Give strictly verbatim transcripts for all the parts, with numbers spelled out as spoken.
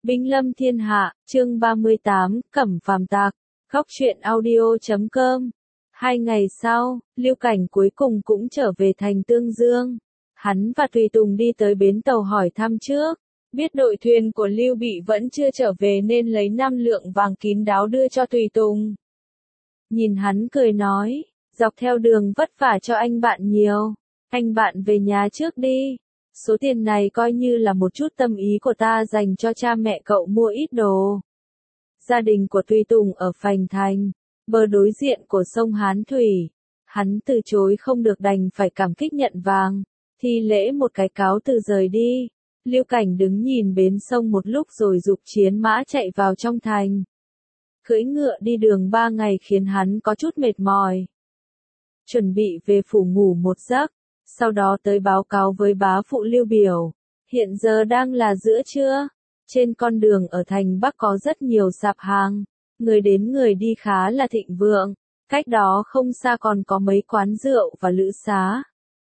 Binh lâm thiên hạ, chương ba mươi tám, Cẩm Phàm tạc, góc truyện audio chấm com. Hai ngày sau, Lưu Cảnh cuối cùng cũng trở về thành Tương Dương. Hắn và Tùy Tùng đi tới bến tàu hỏi thăm trước. Biết đội thuyền của Lưu Bị vẫn chưa trở về nên lấy năm lượng vàng kín đáo đưa cho Tùy Tùng. Nhìn hắn cười nói, dọc theo đường vất vả cho anh bạn nhiều. Anh bạn về nhà trước đi. Số tiền này coi như là một chút tâm ý của ta dành cho cha mẹ cậu mua ít đồ. Gia đình của Tùy Tùng ở Phành Thành, bờ đối diện của sông Hán Thủy. Hắn từ chối không được đành phải cảm kích nhận vàng, thi lễ một cái cáo từ rời đi. Lưu Cảnh đứng nhìn bến sông một lúc rồi giục chiến mã chạy vào trong thành. Cưỡi ngựa đi đường ba ngày khiến hắn có chút mệt mỏi. Chuẩn bị về phủ ngủ một giấc. Sau đó tới báo cáo với bá phụ Lưu Biểu. Hiện giờ đang là giữa trưa. Trên con đường ở thành Bắc có rất nhiều sạp hàng. Người đến người đi khá là thịnh vượng. Cách đó không xa còn có mấy quán rượu và lữ xá.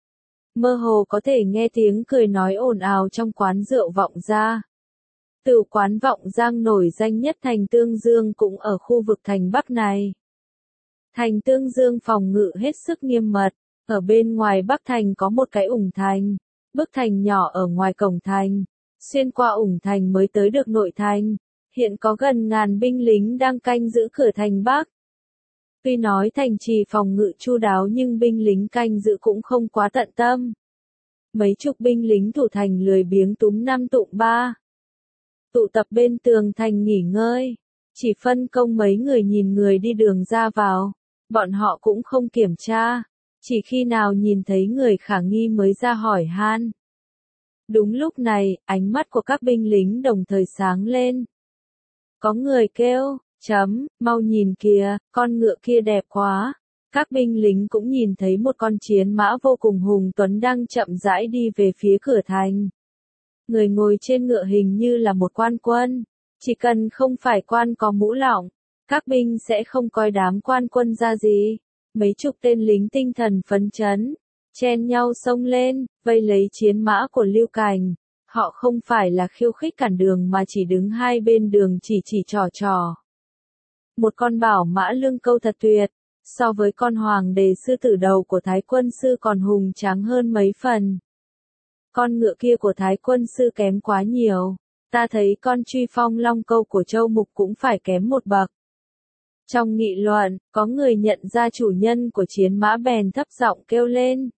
Mơ hồ có thể nghe tiếng cười nói ồn ào trong quán rượu Vọng Gia. Tửu quán Vọng Giang nổi danh nhất thành Tương Dương cũng ở khu vực thành Bắc này. Thành Tương Dương phòng ngự hết sức nghiêm mật. Ở bên ngoài Bắc Thành có một cái ủng thành, bức thành nhỏ ở ngoài cổng thành, xuyên qua ủng thành mới tới được nội thành, hiện có gần ngàn binh lính đang canh giữ cửa thành Bắc. Tuy nói thành trì phòng ngự chu đáo nhưng binh lính canh giữ cũng không quá tận tâm. Mấy chục binh lính thủ thành lười biếng túm năm tụm ba. Tụ tập bên tường thành nghỉ ngơi, chỉ phân công mấy người nhìn người đi đường ra vào, bọn họ cũng không kiểm tra. Chỉ khi nào nhìn thấy người khả nghi mới ra hỏi han. Đúng lúc này, ánh mắt của các binh lính đồng thời sáng lên. Có người kêu, chấm, mau nhìn kìa, con ngựa kia đẹp quá. Các binh lính cũng nhìn thấy một con chiến mã vô cùng hùng tuấn đang chậm rãi đi về phía cửa thành. Người ngồi trên ngựa hình như là một quan quân. Chỉ cần không phải quan có mũ lọng, các binh sẽ không coi đám quan quân ra gì. Mấy chục tên lính tinh thần phấn chấn, chen nhau xông lên, vây lấy chiến mã của Lưu Cảnh. Họ không phải là khiêu khích cản đường mà chỉ đứng hai bên đường chỉ chỉ trò trò. Một con bảo mã lương câu thật tuyệt, so với con hoàng đề sư tử đầu của Thái Quân Sư còn hùng tráng hơn mấy phần. Con ngựa kia của Thái Quân Sư kém quá nhiều, ta thấy con truy phong long câu của Châu Mục cũng phải kém một bậc. Trong nghị luận, có người nhận ra chủ nhân của chiến mã bèn thấp giọng kêu lên.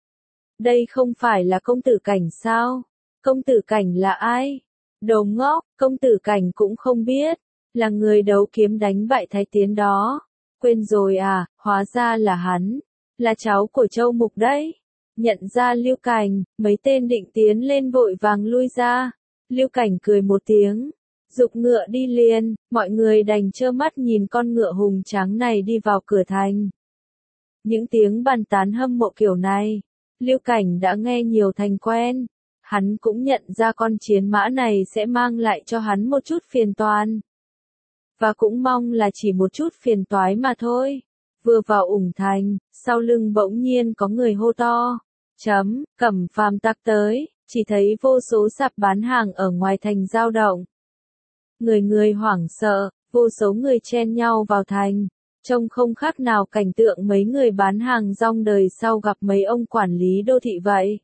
Đây không phải là công tử Cảnh sao? Công tử Cảnh là ai? Đồ ngốc, công tử Cảnh cũng không biết, là người đấu kiếm đánh bại Thái Tiến đó. Quên rồi à, hóa ra là hắn, là cháu của Châu Mục đấy. Nhận ra Lưu Cảnh, mấy tên định tiến lên vội vàng lui ra. Lưu Cảnh cười một tiếng. Giục ngựa đi liền, mọi người đành trơ mắt nhìn con ngựa hùng tráng này đi vào cửa thành. Những tiếng bàn tán hâm mộ kiểu này, Lưu Cảnh đã nghe nhiều thành quen. Hắn cũng nhận ra con chiến mã này sẽ mang lại cho hắn một chút phiền toái. Và cũng mong là chỉ một chút phiền toái mà thôi. Vừa vào ủng thành, sau lưng bỗng nhiên có người hô to. Chấm, Cẩm Phàm tặc tới, chỉ thấy vô số sạp bán hàng ở ngoài thành dao động. Người người hoảng sợ, vô số người chen nhau vào thành, trông không khác nào cảnh tượng mấy người bán hàng rong đời sau gặp mấy ông quản lý đô thị vậy.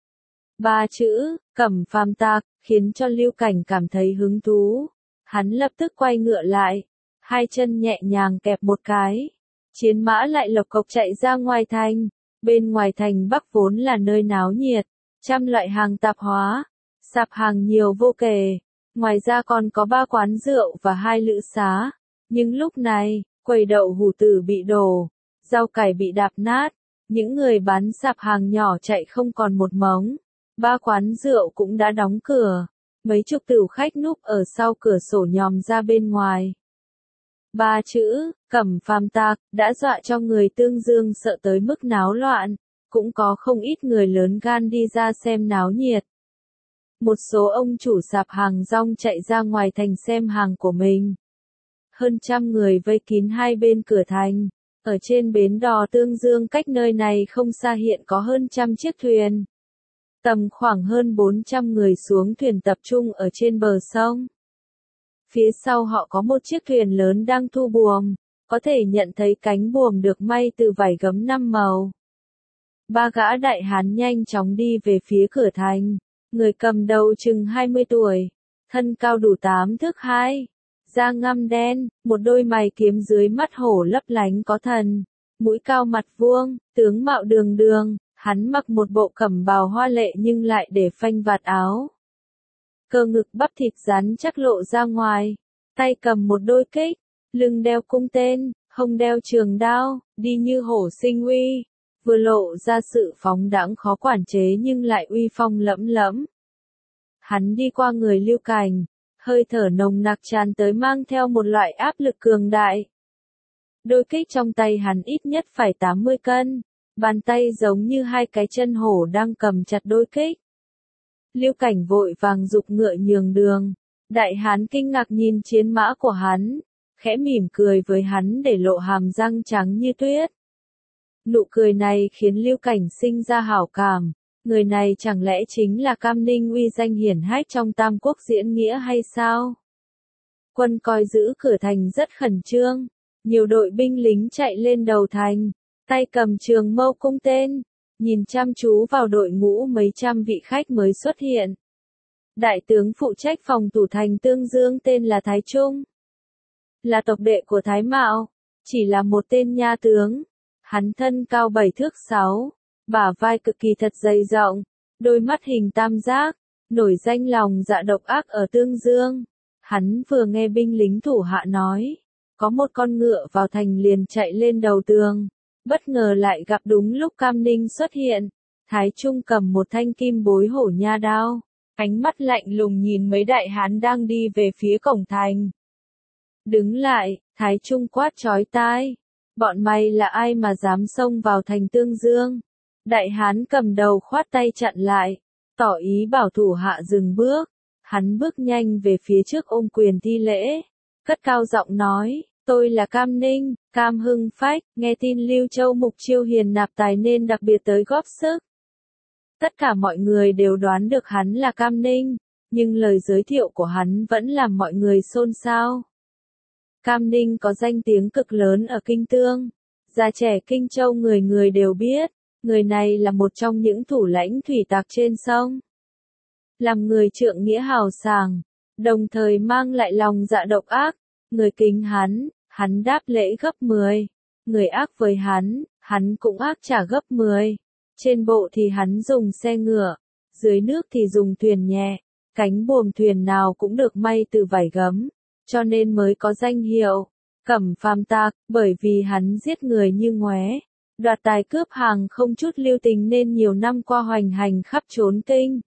Ba chữ, Cẩm Phàm tạc, khiến cho Lưu Cảnh cảm thấy hứng thú. Hắn lập tức quay ngựa lại, hai chân nhẹ nhàng kẹp một cái. Chiến mã lại lộc cộc chạy ra ngoài thành, bên ngoài thành Bắc vốn là nơi náo nhiệt, trăm loại hàng tạp hóa, sạp hàng nhiều vô kể. Ngoài ra còn có ba quán rượu và hai lữ xá. Nhưng lúc này, quầy đậu hủ tử bị đổ, rau cải bị đạp nát, những người bán sạp hàng nhỏ chạy không còn một mống. Ba quán rượu cũng đã đóng cửa, mấy chục tửu khách núp ở sau cửa sổ nhòm ra bên ngoài. Ba chữ, Cẩm Phàm tạc, đã dọa cho người Tương Dương sợ tới mức náo loạn, cũng có không ít người lớn gan đi ra xem náo nhiệt. Một số ông chủ sạp hàng rong chạy ra ngoài thành xem hàng của mình. Hơn trăm người vây kín hai bên cửa thành. Ở trên bến đò Tương Dương cách nơi này không xa hiện có hơn trăm chiếc thuyền. Tầm khoảng hơn bốn trăm người xuống thuyền tập trung ở trên bờ sông. Phía sau họ có một chiếc thuyền lớn đang thu buồm, có thể nhận thấy cánh buồm được may từ vải gấm năm màu. Ba gã đại hán nhanh chóng đi về phía cửa thành, người cầm đầu chừng hai mươi tuổi, thân cao đủ tám thước hai, da ngăm đen, một đôi mày kiếm dưới mắt hổ lấp lánh có thần, mũi cao mặt vuông, tướng mạo đường đường, hắn mặc một bộ cẩm bào hoa lệ nhưng lại để phanh vạt áo. Cơ ngực bắp thịt rắn chắc lộ ra ngoài, tay cầm một đôi kích, lưng đeo cung tên, hông đeo trường đao, đi như hổ sinh uy, vừa lộ ra sự phóng đãng khó quản chế nhưng lại uy phong lẫm lẫm. Hắn đi qua người Lưu Cảnh, hơi thở nồng nặc tràn tới mang theo một loại áp lực cường đại. Đôi kích trong tay hắn ít nhất phải tám mươi cân, bàn tay giống như hai cái chân hổ đang cầm chặt đôi kích. Lưu Cảnh vội vàng giục ngựa nhường đường, đại hán kinh ngạc nhìn chiến mã của hắn, khẽ mỉm cười với hắn để lộ hàm răng trắng như tuyết. Nụ cười này khiến Lưu Cảnh sinh ra hảo cảm, người này chẳng lẽ chính là Cam Ninh uy danh hiển hách trong Tam Quốc diễn nghĩa hay sao? Quân coi giữ cửa thành rất khẩn trương, nhiều đội binh lính chạy lên đầu thành, tay cầm trường mâu cung tên, nhìn chăm chú vào đội ngũ mấy trăm vị khách mới xuất hiện. Đại tướng phụ trách phòng thủ thành Tương Dương tên là Thái Trung, là tộc đệ của Thái Mạo, chỉ là một tên nha tướng. Hắn thân cao bảy thước sáu, bả vai cực kỳ thật dày rộng, đôi mắt hình tam giác, nổi danh lòng dạ độc ác ở Tương Dương. Hắn vừa nghe binh lính thủ hạ nói, có một con ngựa vào thành liền chạy lên đầu tường, bất ngờ lại gặp đúng lúc Cam Ninh xuất hiện. Thái Trung cầm một thanh kim bối hổ nha đao, ánh mắt lạnh lùng nhìn mấy đại hán đang đi về phía cổng thành. Đứng lại, Thái Trung quát chói tai. Bọn mày là ai mà dám xông vào thành Tương Dương? Đại hán cầm đầu khoát tay chặn lại, tỏ ý bảo thủ hạ dừng bước. Hắn bước nhanh về phía trước ôm quyền thi lễ, cất cao giọng nói, tôi là Cam Ninh, Cam Hưng Phách, nghe tin Lưu Châu Mục chiêu hiền nạp tài nên đặc biệt tới góp sức. Tất cả mọi người đều đoán được hắn là Cam Ninh, nhưng lời giới thiệu của hắn vẫn làm mọi người xôn xao. Cam Ninh có danh tiếng cực lớn ở Kinh Tương, già trẻ Kinh Châu người người đều biết, người này là một trong những thủ lãnh thủy tặc trên sông. Làm người trượng nghĩa hào sảng, đồng thời mang lại lòng dạ độc ác, người kính hắn, hắn đáp lễ gấp mười, người ác với hắn, hắn cũng ác trả gấp mười. Trên bộ thì hắn dùng xe ngựa, dưới nước thì dùng thuyền nhẹ, cánh buồm thuyền nào cũng được may từ vải gấm, cho nên mới có danh hiệu Cẩm Phàm Tạc, bởi vì hắn giết người như ngoé, đoạt tài cướp hàng không chút lưu tình nên nhiều năm qua hoành hành khắp trốn Kinh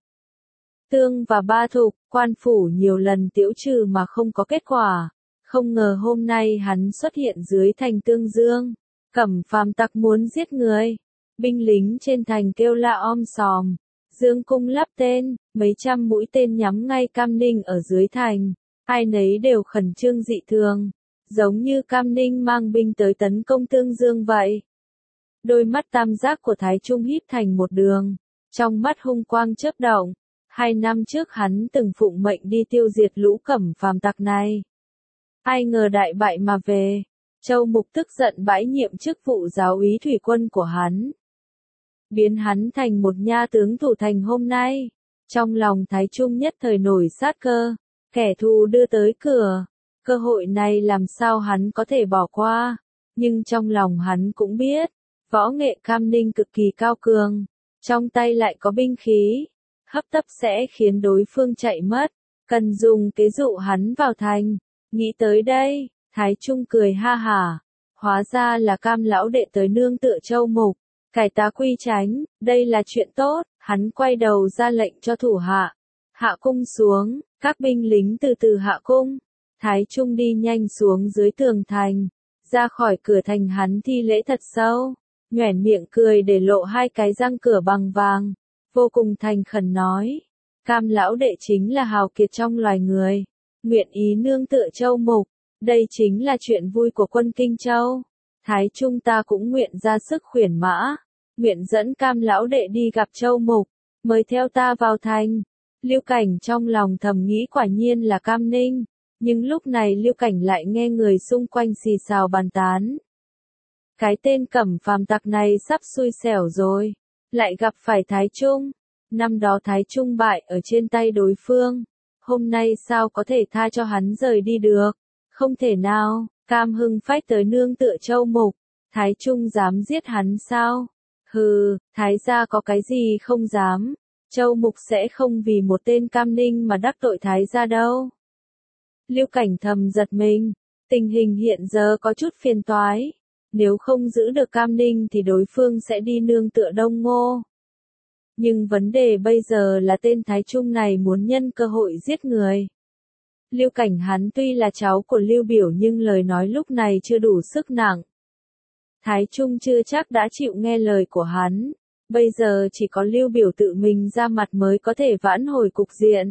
Tương và Ba Thục, quan phủ nhiều lần tiễu trừ mà không có kết quả. Không ngờ hôm nay hắn xuất hiện dưới thành Tương Dương. Cẩm Phàm Tặc muốn giết người. Binh lính trên thành kêu la om sòm. Dương cung lắp tên, mấy trăm mũi tên nhắm ngay Cam Ninh ở dưới thành. Ai nấy đều khẩn trương dị thường, giống như Cam Ninh mang binh tới tấn công Tương Dương vậy. Đôi mắt tam giác của Thái Trung híp thành một đường, trong mắt hung quang chớp động. Hai năm trước hắn từng phụng mệnh đi tiêu diệt lũ Cẩm Phàm Tặc này. Ai ngờ đại bại mà về, Châu Mục tức giận bãi nhiệm chức vụ giáo úy thủy quân của hắn, biến hắn thành một nha tướng thủ thành hôm nay. Trong lòng Thái Trung nhất thời nổi sát cơ, kẻ thù đưa tới cửa, cơ hội này làm sao hắn có thể bỏ qua, nhưng trong lòng hắn cũng biết, võ nghệ Cam Ninh cực kỳ cao cường, trong tay lại có binh khí, hấp tấp sẽ khiến đối phương chạy mất, cần dùng kế dụ hắn vào thành. Nghĩ tới đây, Thái Trung cười ha hả, hóa ra là Cam lão đệ tới nương tựa Châu Mục, cải tá quy tránh, đây là chuyện tốt. Hắn quay đầu ra lệnh cho thủ hạ, hạ cung xuống, các binh lính từ từ hạ cung. Thái Trung đi nhanh xuống dưới tường thành, ra khỏi cửa thành hắn thi lễ thật sâu, nhoẻn miệng cười để lộ hai cái răng cửa bằng vàng, vô cùng thành khẩn nói, Cam lão đệ chính là hào kiệt trong loài người, nguyện ý nương tựa Châu Mục, đây chính là chuyện vui của quân Kinh Châu. Thái Trung ta cũng nguyện ra sức khuyển mã, nguyện dẫn Cam lão đệ đi gặp Châu Mục, mời theo ta vào thành. Lưu Cảnh trong lòng thầm nghĩ quả nhiên là Cam Ninh, Nhưng lúc này Lưu Cảnh lại nghe người xung quanh xì xào bàn tán. Cái tên Cẩm Phàm tặc này sắp xui xẻo rồi, lại gặp phải Thái Trung. Năm đó Thái Trung bại ở trên tay đối phương, hôm nay sao có thể tha cho hắn rời đi được? Không thể nào, Cam Hưng Phách tới nương tựa Châu Mục, Thái Trung dám giết hắn sao? Hừ, Thái gia có cái gì không dám, Châu Mục sẽ không vì một tên Cam Ninh mà đắc tội Thái gia đâu. Lưu Cảnh thầm giật mình, tình hình hiện giờ có chút phiền toái, nếu không giữ được Cam Ninh thì đối phương sẽ đi nương tựa Đông Ngô. Nhưng vấn đề bây giờ là tên Thái Trung này muốn nhân cơ hội giết người. Lưu Cảnh hắn tuy là cháu của Lưu Biểu nhưng lời nói lúc này chưa đủ sức nặng. Thái Trung chưa chắc đã chịu nghe lời của hắn, bây giờ chỉ có Lưu Biểu tự mình ra mặt mới có thể vãn hồi cục diện.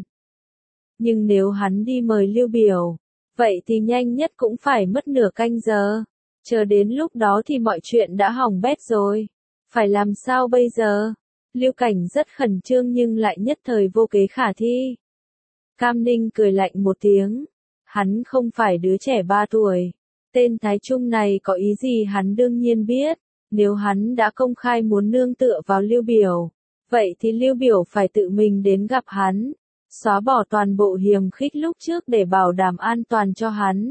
Nhưng nếu hắn đi mời Lưu Biểu, vậy thì nhanh nhất cũng phải mất nửa canh giờ, chờ đến lúc đó thì mọi chuyện đã hỏng bét rồi. Phải làm sao bây giờ? Lưu Cảnh rất khẩn trương nhưng lại nhất thời vô kế khả thi. Cam Ninh cười lạnh một tiếng, hắn không phải đứa trẻ ba tuổi. Tên Thái Trung này có ý gì hắn đương nhiên biết, nếu hắn đã công khai muốn nương tựa vào Lưu Biểu, vậy thì Lưu Biểu phải tự mình đến gặp hắn, xóa bỏ toàn bộ hiềm khích lúc trước để bảo đảm an toàn cho hắn.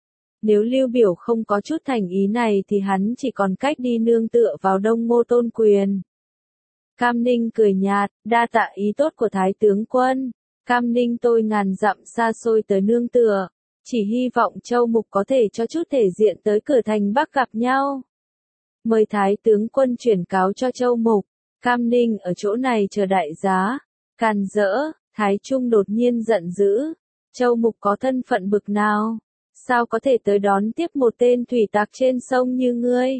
Nếu Lưu Biểu không có chút thành ý này thì hắn chỉ còn cách đi nương tựa vào Đông Ngô Tôn Quyền. Cam Ninh cười nhạt, đa tạ ý tốt của Thái tướng quân, Cam Ninh tôi ngàn dặm xa xôi tới nương tựa, chỉ hy vọng Châu Mục có thể cho chút thể diện tới cửa thành Bắc gặp nhau. Mời Thái tướng quân chuyển cáo cho Châu Mục, Cam Ninh ở chỗ này chờ đại giá. Càn rỡ, Thái Trung đột nhiên giận dữ, Châu Mục có thân phận bực nào, sao có thể tới đón tiếp một tên thủy tặc trên sông như ngươi?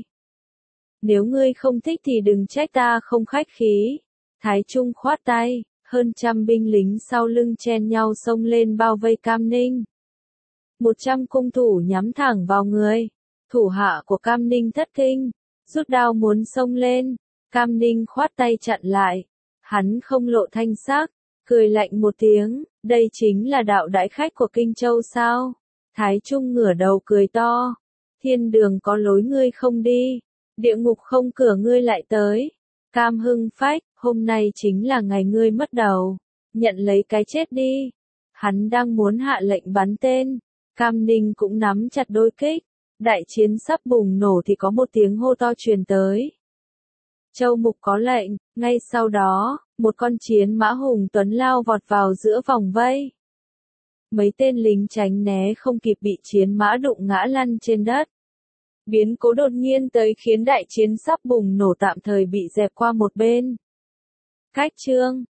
Nếu ngươi không thích thì đừng trách ta không khách khí. Thái Trung khoát tay, hơn trăm binh lính sau lưng chen nhau xông lên bao vây Cam Ninh. Một trăm cung thủ nhắm thẳng vào người. Thủ hạ của Cam Ninh thất kinh, rút đao muốn xông lên. Cam Ninh khoát tay chặn lại. Hắn không lộ thanh sắc, cười lạnh một tiếng, đây chính là đạo đãi khách của Kinh Châu sao? Thái Trung ngửa đầu cười to, thiên đường có lối ngươi không đi, địa ngục không cửa ngươi lại tới. Cam Hưng Phách, hôm nay chính là ngày ngươi mất đầu, nhận lấy cái chết đi. Hắn đang muốn hạ lệnh bắn tên, Cam Ninh cũng nắm chặt đôi kích, đại chiến sắp bùng nổ thì có một tiếng hô to truyền tới. Châu Mục có lệnh, ngay sau đó, một con chiến mã hùng tuấn lao vọt vào giữa vòng vây. Mấy tên lính tránh né không kịp bị chiến mã đụng ngã lăn trên đất. Biến cố đột nhiên tới khiến đại chiến sắp bùng nổ tạm thời bị dẹp qua một bên. Cách chương